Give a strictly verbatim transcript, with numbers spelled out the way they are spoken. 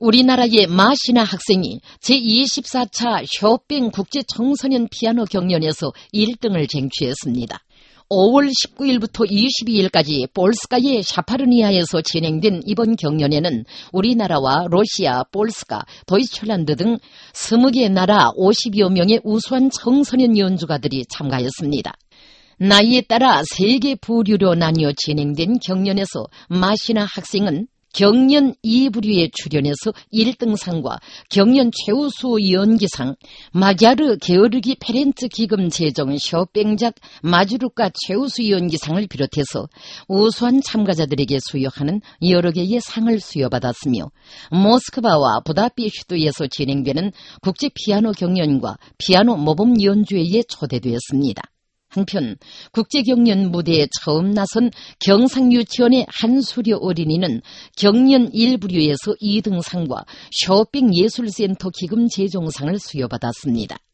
우리나라의 마시나 학생이 제이십사 차 쇼팽 국제청소년 피아노 경연에서 일 등을 쟁취했습니다. 오월 십구일부터 이십이일까지 볼스카의 샤파르니아에서 진행된 이번 경연에는 우리나라와 러시아, 볼스카, 도이칠란드 등 스무 개 나라 오십여 명의 우수한 청소년 연주가들이 참가했습니다. 나이에 따라 세 개 부류로 나뉘어 진행된 경연에서 마시나 학생은 경연 이 부류에 출연해서 일 등상과 경연 최우수 연기상, 마갸르 게오르기 페렌츠 기금 제정 쇼팽작 마주르카 최우수 연기상을 비롯해서 우수한 참가자들에게 수여하는 여러 개의 상을 수여받았으며 모스크바와 부다페스트에서 진행되는 국제 피아노 경연과 피아노 모범 연주회에 초대되었습니다. 한편 국제경연 무대에 처음 나선 경상유치원의 한수려 어린이는 경연 일 부류에서 이 등상과 쇼팽 예술센터 기금 제정상을 수여받았습니다.